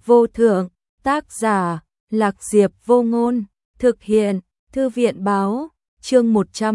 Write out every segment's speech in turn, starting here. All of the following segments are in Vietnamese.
vô thượng, tác giả, Lạc Diệp Vô Ngôn, thực hiện, Thư viện báo, chương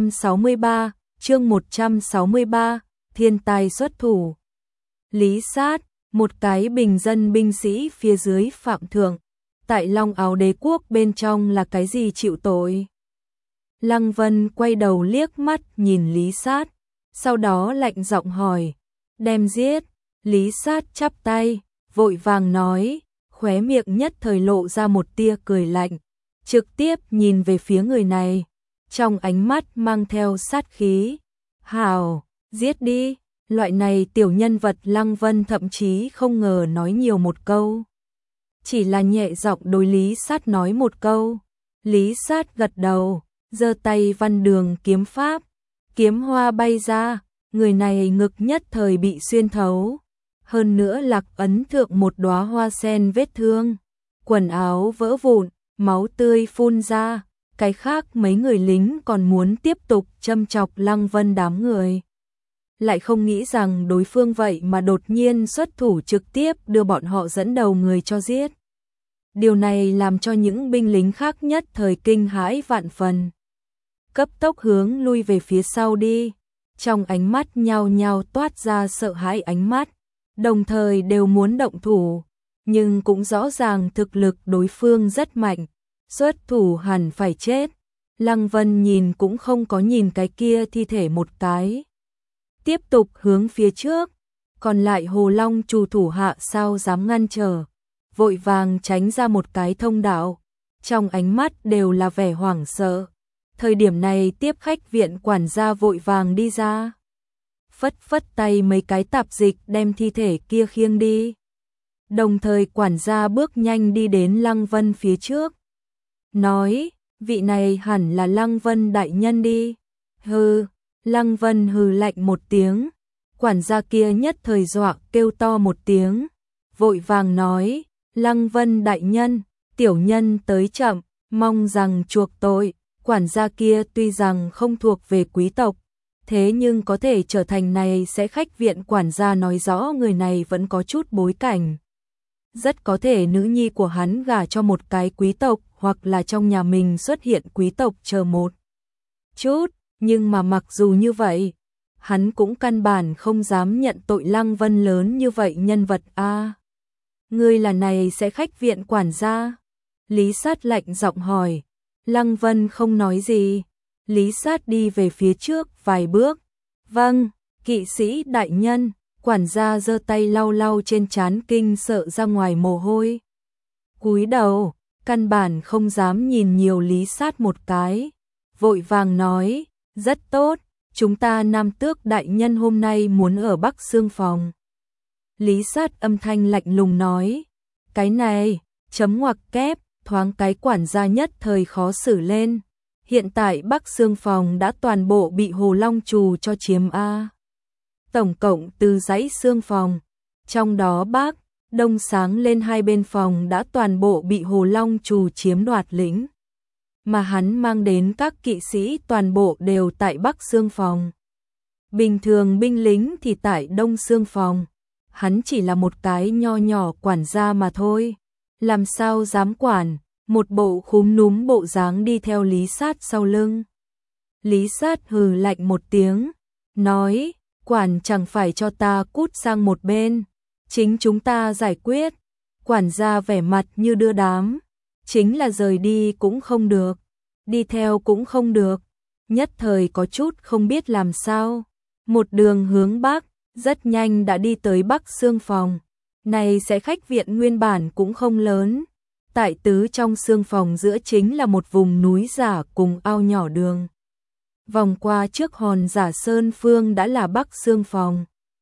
163, thiên tài xuất thủ. Lý Sát, một cái bình dân binh sĩ phía dưới phạm thượng, tại Long Áo Đế quốc bên trong là cái gì chịu tội? Lăng Vân quay đầu liếc mắt nhìn Lý Sát, sau đó lạnh giọng hỏi, đem giết. Lý Sát chắp tay, vội vàng nói, khóe miệng nhất thời lộ ra một tia cười lạnh, trực tiếp nhìn về phía người này, trong ánh mắt mang theo sát khí. Hảo, giết đi. Loại này tiểu nhân vật Lăng Vân thậm chí không ngờ nói nhiều một câu, chỉ là nhẹ giọng đối Lý Sát nói một câu. Lý Sát gật đầu, giơ tay văn đường kiếm pháp, kiếm hoa bay ra, người này ngực nhất thời bị xuyên thấu, hơn nữa lạc ấn thượng một đóa hoa sen vết thương, quần áo vỡ vụn, máu tươi phun ra. Cái khác mấy người lính còn muốn tiếp tục châm chọc Lăng Vân đám người, lại không nghĩ rằng đối phương vậy mà đột nhiên xuất thủ trực tiếp đưa bọn họ dẫn đầu người cho giết. Điều này làm cho những binh lính khác nhất thời kinh hãi vạn phần, cấp tốc hướng lui về phía sau đi, trong ánh mắt nhao nhao toát ra sợ hãi ánh mắt, đồng thời đều muốn động thủ, nhưng cũng rõ ràng thực lực đối phương rất mạnh, xuất thủ hẳn phải chết. Lăng Vân nhìn cũng không có nhìn cái kia thi thể một cái, tiếp tục hướng phía trước, còn lại Hồ Long Trù thủ hạ sao dám ngăn trở, vội vàng tránh ra một cái thông đạo, trong ánh mắt đều là vẻ hoảng sợ. Thời điểm này tiếp khách viện quản gia vội vàng đi ra, phất phất tay mấy cái tạp dịch đem thi thể kia khiêng đi, đồng thời quản gia bước nhanh đi đến Lăng Vân phía trước, nói, vị này hẳn là Lăng Vân đại nhân đi. Hừ. Lăng Vân hừ lạnh một tiếng, quản gia kia nhất thời dọa kêu to một tiếng, vội vàng nói, Lăng Vân đại nhân, tiểu nhân tới chậm, mong rằng chuộc tội. Quản gia kia tuy rằng không thuộc về quý tộc, thế nhưng có thể trở thành này sẽ khách viện quản gia nói rõ người này vẫn có chút bối cảnh. Rất có thể nữ nhi của hắn gả cho một cái quý tộc, hoặc là trong nhà mình xuất hiện quý tộc chờ một chút. Nhưng mà mặc dù như vậy, hắn cũng căn bản không dám nhận tội Lăng Vân lớn như vậy nhân vật a. Ngươi là này sẽ khách viện quản gia? Lý Sát lạnh giọng hỏi. Lăng Vân không nói gì. Lý Sát đi về phía trước vài bước. Vâng, kỵ sĩ đại nhân. Quản gia giơ tay lau lau trên trán kinh sợ ra ngoài mồ hôi, cúi đầu, căn bản không dám nhìn nhiều Lý Sát một cái, vội vàng nói, rất tốt, chúng ta Nam Tước đại nhân hôm nay muốn ở Bắc Xương phòng. Lý Sát âm thanh lạnh lùng nói, cái này, chấm ngoặc kép, thoáng cái quản gia nhất thời khó xử lên. Hiện tại Bắc Xương phòng đã toàn bộ bị Hồ Long Trù cho chiếm a. Tổng cộng từ dãy xương phòng, trong đó Bắc, Đông sáng lên hai bên phòng đã toàn bộ bị Hồ Long Trù chiếm đoạt lĩnh. Mà hắn mang đến các kỵ sĩ toàn bộ đều tại Bắc Xương phòng. Bình thường binh lính thì tại Đông Xương phòng. Hắn chỉ là một cái nho nhỏ quản gia mà thôi. Làm sao dám quản, một bộ khúm núm bộ dáng đi theo Lý Sát sau lưng. Lý Sát hừ lạnh một tiếng, nói, quản chẳng phải cho ta cút sang một bên, chính chúng ta giải quyết. Quản gia vẻ mặt như đưa đám, chính là rời đi cũng không được, đi theo cũng không được, nhất thời có chút không biết làm sao. Một đường hướng Bắc, rất nhanh đã đi tới Bắc Xương phòng. Này sẽ khách viện nguyên bản cũng không lớn, tại tứ trong xương phòng giữa chính là một vùng núi giả cùng ao nhỏ đường. Vòng qua trước hòn giả sơn phương đã là Bắc Xương phòng.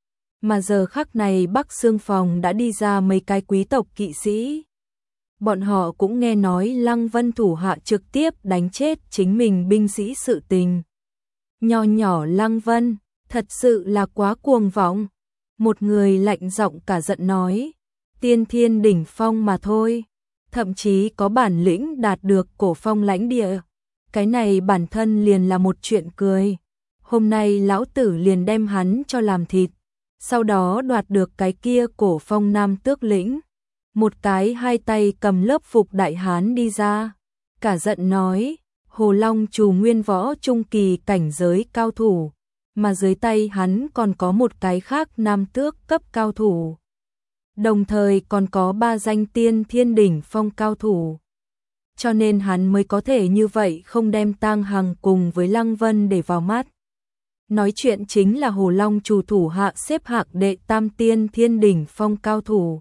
Mà giờ khắc này Bắc Xương phòng đã đi ra mấy cái quý tộc kỵ sĩ. Bọn họ cũng nghe nói Lăng Vân thủ hạ trực tiếp đánh chết chính mình binh sĩ sự tình. Nho nhỏ Lăng Vân, thật sự là quá cuồng vọng. Một người lạnh giọng cả giận nói, tiên thiên đỉnh phong mà thôi, thậm chí có bản lĩnh đạt được cổ phong lãnh địa. Cái này bản thân liền là một chuyện cười. Hôm nay lão tử liền đem hắn cho làm thịt, sau đó đoạt được cái kia cổ phong Nam Tước lĩnh. một cái hai tay cầm lớp phục đại hán đi ra, cả giận nói, Hồ Long Trù nguyên võ trung kỳ cảnh giới cao thủ, mà dưới tay hắn còn có một cái khác nam tước cấp cao thủ. Đồng thời còn có 3 danh tiên thiên đỉnh phong cao thủ. Cho nên hắn mới có thể như vậy không đem Tang Hằng cùng với Lăng Vân để vào mắt. Nói chuyện chính là Hồ Long Trù thủ hạ xếp hạng đệ tam tiên thiên đỉnh phong cao thủ.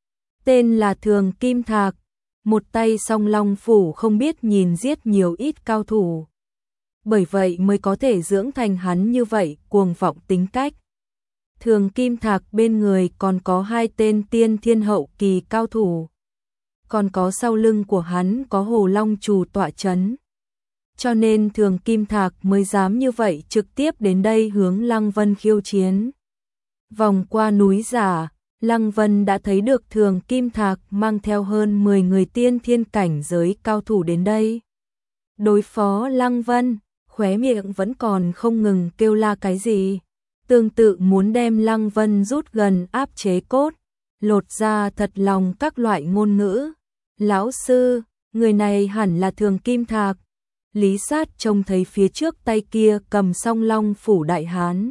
Tên là Thường Kim Thạc, một tay song long phủ không biết nhìn giết nhiều ít cao thủ. Bởi vậy mới có thể dưỡng thành hắn như vậy cuồng vọng tính cách. Thường Kim Thạc bên người còn có 2 tên tiên thiên hậu kỳ cao thủ. Còn có sau lưng của hắn có Hồ Long Trù tọa chấn. Cho nên Thường Kim Thạc mới dám như vậy trực tiếp đến đây hướng Lăng Vân khiêu chiến. Vòng qua núi giả, Lăng Vân đã thấy được Thường Kim Thạc mang theo hơn 10 người tiên thiên cảnh giới cao thủ đến đây. Đối phó Lăng Vân, khóe miệng vẫn còn không ngừng kêu la cái gì. Tương tự muốn đem Lăng Vân rút gần áp chế cốt, lột ra thật lòng các loại ngôn ngữ. Lão sư, người này hẳn là Thường Kim Thạc. Lý Sát trông thấy phía trước tay kia cầm song long phủ đại hán.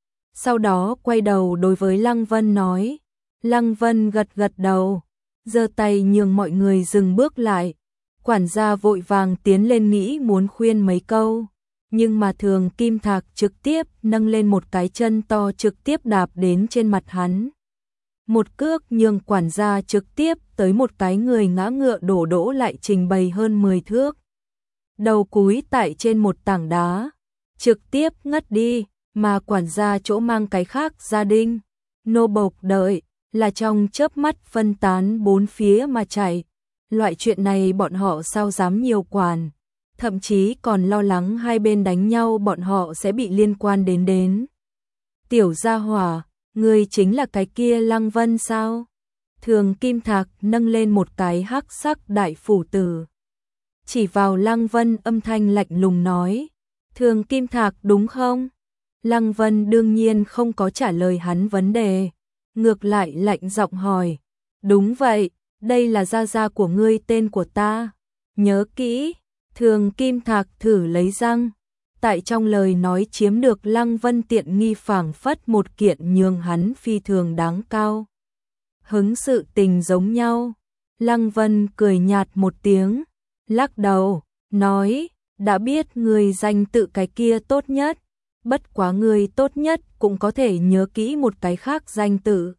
Sau đó quay đầu đối với Lăng Vân nói. Lăng Vân gật gật đầu, giơ tay nhường mọi người dừng bước lại. Quản gia vội vàng tiến lên nghĩ muốn khuyên mấy câu. Nhưng mà Thường Kim Thạc trực tiếp nâng lên một cái chân to trực tiếp đạp đến trên mặt hắn. Một cước nhường quản gia trực tiếp tới một cái người ngã ngựa đổ đổ lại trình bày hơn 10 thước. Đầu cúi tại trên một tảng đá, trực tiếp ngất đi, mà quản gia chỗ mang cái khác gia đình, nô bộc đợi, là trong chớp mắt phân tán bốn phía mà chạy. Loại chuyện này bọn họ sao dám nhiều quản. Thậm chí còn lo lắng hai bên đánh nhau bọn họ sẽ bị liên quan đến. Tiểu gia hỏa, ngươi chính là cái kia Lăng Vân sao? Thường Kim Thạc nâng lên một cái hắc sắc đại phủ tử. Chỉ vào Lăng Vân âm thanh lạnh lùng nói. Thường Kim Thạc đúng không? Lăng Vân đương nhiên không có trả lời hắn vấn đề. Ngược lại lạnh giọng hỏi. Đúng vậy, đây là gia gia của ngươi tên của ta. Nhớ kỹ. Thường Kim Thạc thử lấy răng, tại trong lời nói chiếm được Lăng Vân tiện nghi phảng phất một kiện nhường hắn phi thường đáng cao. Hứng sự tình giống nhau, Lăng Vân cười nhạt một tiếng, lắc đầu, nói, đã biết người danh tự cái kia tốt nhất, bất quá người tốt nhất cũng có thể nhớ kỹ một cái khác danh tự.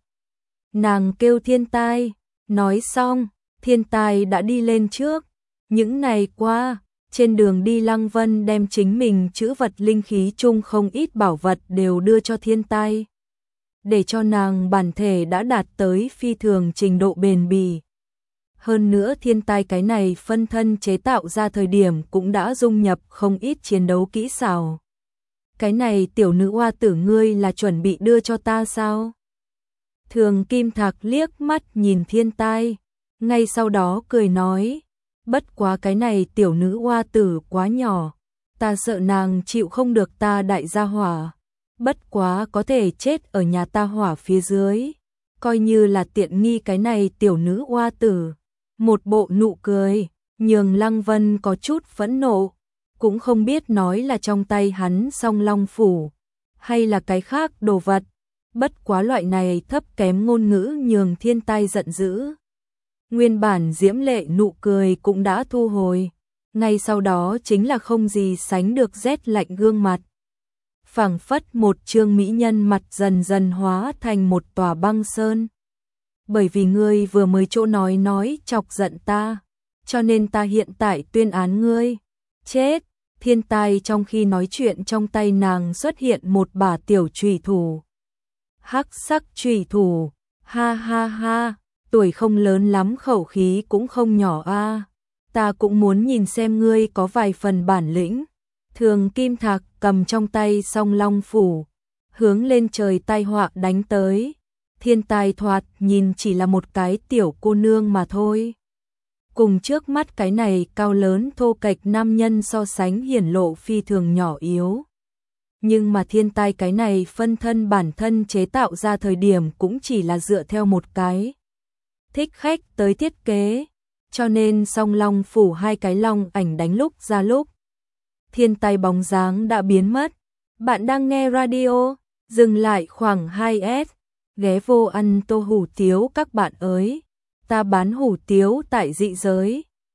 Nàng kêu Thiên Tai, nói xong, Thiên Tai đã đi lên trước, những ngày qua. Trên đường đi Lăng Vân đem chính mình trữ vật linh khí chung không ít bảo vật đều đưa cho Thiên Tai. Để cho nàng bản thể đã đạt tới phi thường trình độ bền bỉ. Hơn nữa Thiên Tai cái này phân thân chế tạo ra thời điểm cũng đã dung nhập không ít chiến đấu kỹ xảo. Cái này tiểu nữ oa tử ngươi là chuẩn bị đưa cho ta sao? Thường Kim Thạc liếc mắt nhìn Thiên Tai, ngay sau đó cười nói. Bất quá cái này tiểu nữ oa tử quá nhỏ, ta sợ nàng chịu không được ta đại gia hỏa, bất quá có thể chết ở nhà ta hỏa phía dưới, coi như là tiện nghi cái này tiểu nữ oa tử. Một bộ nụ cười, nhường Lăng Vân có chút phẫn nộ, cũng không biết nói là trong tay hắn song long phủ, hay là cái khác đồ vật, bất quá loại này thấp kém ngôn ngữ nhường Thiên Tai giận dữ. Nguyên bản diễm lệ nụ cười cũng đã thu hồi, ngay sau đó chính là không gì sánh được rét lạnh gương mặt. Phảng phất một trương mỹ nhân mặt dần dần hóa thành một tòa băng sơn. Bởi vì ngươi vừa mới chỗ nói chọc giận ta, cho nên ta hiện tại tuyên án ngươi. Chết! Thiên Tai trong khi nói chuyện trong tay nàng xuất hiện một bả tiểu chùy thủ. Hắc sắc chùy thủ, ha ha ha! Tuổi không lớn lắm khẩu khí cũng không nhỏ a. Ta cũng muốn nhìn xem ngươi có vài phần bản lĩnh. Thường Kim Thạc cầm trong tay song long phủ, hướng lên trời tai họa đánh tới. Thiên Tai thoạt nhìn chỉ là một cái tiểu cô nương mà thôi. Cùng trước mắt cái này cao lớn thô kệch nam nhân so sánh hiển lộ phi thường nhỏ yếu. Nhưng mà Thiên Tai cái này phân thân bản thân chế tạo ra thời điểm cũng chỉ là dựa theo một cái thích khách tới thiết kế, cho nên song long phủ hai cái long ảnh đánh lúc ra lúc. Thiên tay bóng dáng đã biến mất. Bạn đang nghe radio, dừng lại khoảng 2S, ghé vô ăn tô hủ tiếu các bạn ơi. Ta bán hủ tiếu tại dị giới.